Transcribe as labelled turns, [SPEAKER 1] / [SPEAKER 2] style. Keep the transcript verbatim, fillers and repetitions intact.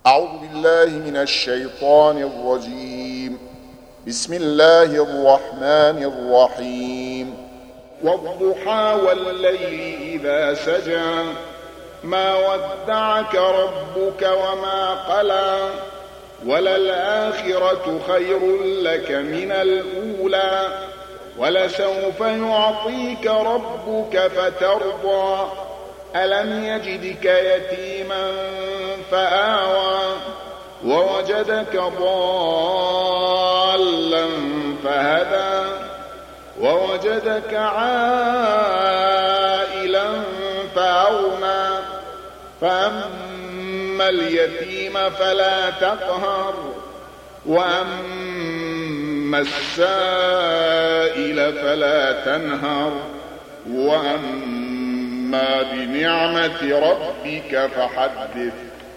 [SPEAKER 1] أعوذ بالله من الشيطان الرجيم. بسم الله الرحمن الرحيم.
[SPEAKER 2] والضحى والليل إذا سجى ما ودعك ربك وما قلى وللآخرة خير لك من الأولى ولسوف يعطيك ربك فترضى ألم يجدك يتيما فآوى ووجدك ضالا فهدى ووجدك عائلا فأغنى فأما اليتيم فلا تقهر وأما السائل فلا تنهر وأما بنعمة ربك فحدث.